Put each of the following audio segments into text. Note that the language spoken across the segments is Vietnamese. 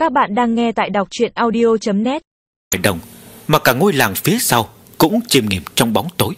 Các bạn đang nghe tại đọc truyện audio.net. Đồng mà cả ngôi làng phía sau cũng chìm nghỉm trong bóng tối.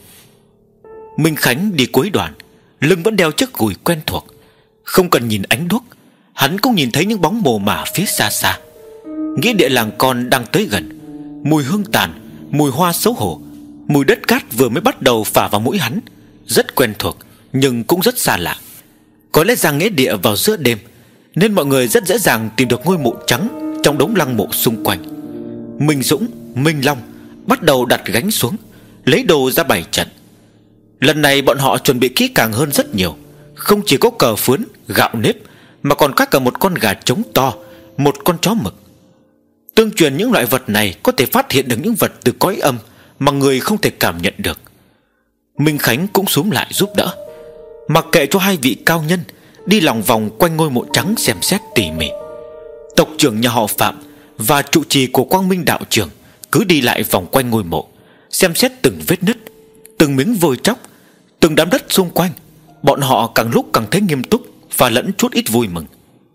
Minh Khánh đi cuối đoàn, lưng vẫn đeo chiếc gùi quen thuộc. Không cần nhìn ánh đuốc, hắn cũng nhìn thấy những bóng mồ mả phía xa xa. Nghĩa địa làng con đang tới gần. Mùi hương tàn, mùi hoa xấu hổ, mùi đất cát vừa mới bắt đầu phả vào mũi hắn, rất quen thuộc nhưng cũng rất xa lạ. Có lẽ ra nghĩa địa vào giữa đêm, nên mọi người rất dễ dàng tìm được ngôi mộ trắng trong đống lăng mộ xung quanh. Minh Dũng, Minh Long bắt đầu đặt gánh xuống, lấy đồ ra bày trận. Lần này bọn họ chuẩn bị kỹ càng hơn rất nhiều. Không chỉ có cờ phướn, gạo nếp, mà còn có cả một con gà trống to, một con chó mực. Tương truyền những loại vật này có thể phát hiện được những vật từ cõi âm mà người không thể cảm nhận được. Minh Khánh cũng xúm lại giúp đỡ, mặc kệ cho hai vị cao nhân đi lòng vòng quanh ngôi mộ trắng xem xét tỉ mỉ. Tộc trưởng nhà họ Phạm và trụ trì của Quang Minh đạo trưởng cứ đi lại vòng quanh ngôi mộ, xem xét từng vết nứt, từng miếng vôi tróc, từng đám đất xung quanh. Bọn họ càng lúc càng thấy nghiêm túc và lẫn chút ít vui mừng.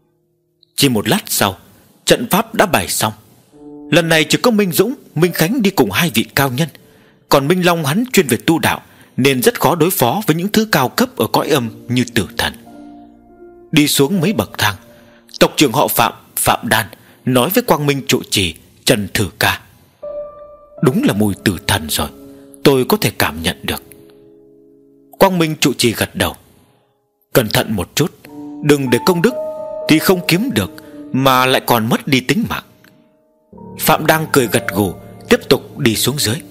Chỉ một lát sau, trận pháp đã bày xong. Lần này chỉ có Minh Dũng, Minh Khánh đi cùng hai vị cao nhân. Còn Minh Long hắn chuyên về tu đạo, nên rất khó đối phó với những thứ cao cấp ở cõi âm như tử thần. Đi xuống mấy bậc thang, tộc trưởng họ Phạm, Phạm Đan nói với Quang Minh trụ trì Trần Thử Ca: "Đúng là mùi tử thần rồi, tôi có thể cảm nhận được." Quang Minh trụ trì gật đầu: "Cẩn thận một chút, đừng để công đức thì không kiếm được, mà lại còn mất đi tính mạng." Phạm đang cười gật gù, tiếp tục đi xuống dưới.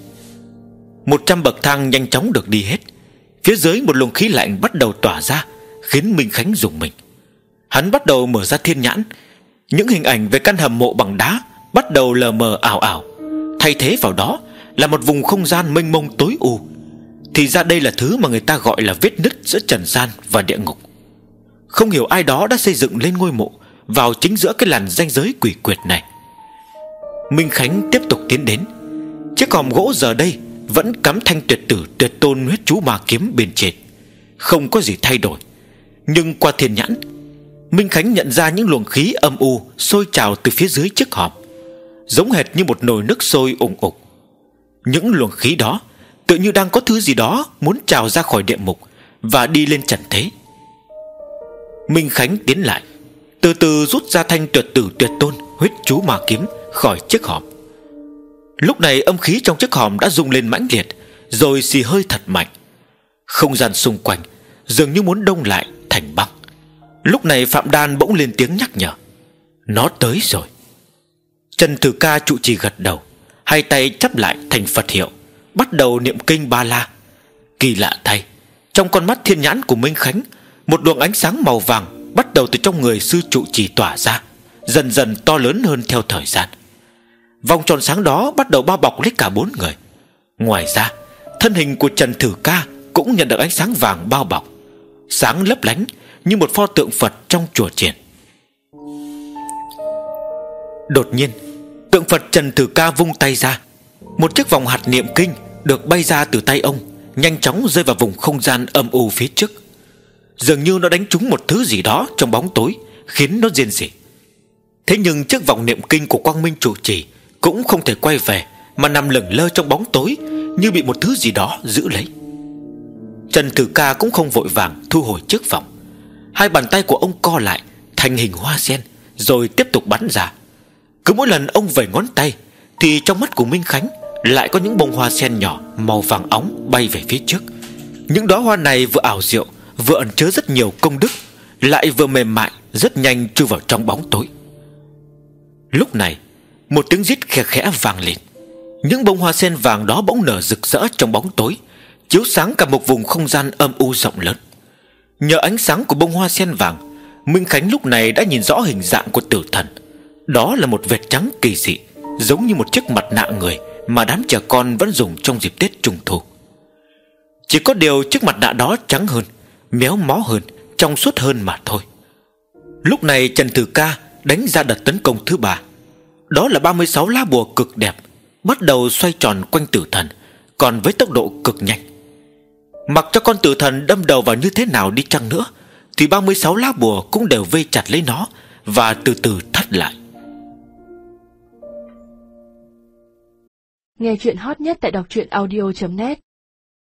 100 bậc thang nhanh chóng được đi hết. Phía dưới một luồng khí lạnh bắt đầu tỏa ra, khiến Minh Khánh rùng mình. Hắn bắt đầu mở ra thiên nhãn. Những hình ảnh về căn hầm mộ bằng đá bắt đầu lờ mờ ảo ảo, thay thế vào đó là một vùng không gian mênh mông tối u. Thì ra đây là thứ mà người ta gọi là vết nứt giữa trần gian và địa ngục. Không hiểu ai đó đã xây dựng lên ngôi mộ vào chính giữa cái làn ranh giới quỷ quyệt này. Minh Khánh tiếp tục tiến đến. Chiếc hòm gỗ giờ đây vẫn cắm thanh tuyệt tử tuyệt tôn huyết chú ma kiếm bên trên, không có gì thay đổi. Nhưng qua thiên nhãn, Minh Khánh nhận ra những luồng khí âm u sôi trào từ phía dưới chiếc hòm, giống hệt như một nồi nước sôi ùng ục. Những luồng khí đó tự như đang có thứ gì đó muốn trào ra khỏi địa ngục và đi lên trần thế. Minh Khánh tiến lại, từ từ rút ra thanh tuyệt tử tuyệt tôn huyết chú ma kiếm khỏi chiếc hòm. Lúc này âm khí trong chiếc hòm đã rung lên mãnh liệt, rồi xì hơi thật mạnh. Không gian xung quanh dường như muốn đông lại thành băng. Lúc này Phạm Đan bỗng lên tiếng nhắc nhở: "Nó tới rồi." Trần Thử Ca trụ trì gật đầu, hai tay chắp lại thành Phật hiệu, bắt đầu niệm kinh Ba La. Kỳ lạ thay, trong con mắt thiên nhãn của Minh Khánh, một luồng ánh sáng màu vàng bắt đầu từ trong người sư trụ trì tỏa ra, dần dần to lớn hơn theo thời gian. Vòng tròn sáng đó bắt đầu bao bọc lấy cả bốn người. Ngoài ra, thân hình của Trần Thử Ca cũng nhận được ánh sáng vàng bao bọc, sáng lấp lánh như một pho tượng Phật trong chùa chiền. Đột nhiên, tượng Phật Trần Thử Ca vung tay ra, một chiếc vòng hạt niệm kinh được bay ra từ tay ông, nhanh chóng rơi vào vùng không gian âm u phía trước. Dường như nó đánh trúng một thứ gì đó trong bóng tối, khiến nó rên rỉ. Thế nhưng chiếc vòng niệm kinh của Quang Minh trụ trì cũng không thể quay về, mà nằm lững lơ trong bóng tối, như bị một thứ gì đó giữ lấy. Trần Thử Ca cũng không vội vàng thu hồi chiếc vòng. Hai bàn tay của ông co lại thành hình hoa sen, rồi tiếp tục bắn ra. Cứ mỗi lần ông vẩy ngón tay, thì trong mắt của Minh Khánh lại có những bông hoa sen nhỏ màu vàng óng bay về phía trước. Những đóa hoa này vừa ảo diệu, vừa ẩn chứa rất nhiều công đức, lại vừa mềm mại, rất nhanh chui vào trong bóng tối. Lúc này, một tiếng rít khe khẽ vang lên. Những bông hoa sen vàng đó bỗng nở rực rỡ trong bóng tối, chiếu sáng cả một vùng không gian âm u rộng lớn. Nhờ ánh sáng của bông hoa sen vàng, Minh Khánh lúc này đã nhìn rõ hình dạng của tử thần. Đó là một vệt trắng kỳ dị, giống như một chiếc mặt nạ người mà đám trẻ con vẫn dùng trong dịp Tết Trung Thu. Chỉ có điều chiếc mặt nạ đó trắng hơn, méo mó hơn, trong suốt hơn mà thôi. Lúc này Trần Thử Ca đánh ra đợt tấn công thứ 3. Đó là 36 lá bùa cực đẹp, bắt đầu xoay tròn quanh tử thần, còn với tốc độ cực nhanh. Mặc cho con tử thần đâm đầu vào như thế nào đi chăng nữa, thì 36 lá bùa cũng đều vây chặt lấy nó và từ từ thắt lại. Nghe chuyện hot nhất tại đọc truyện audio.net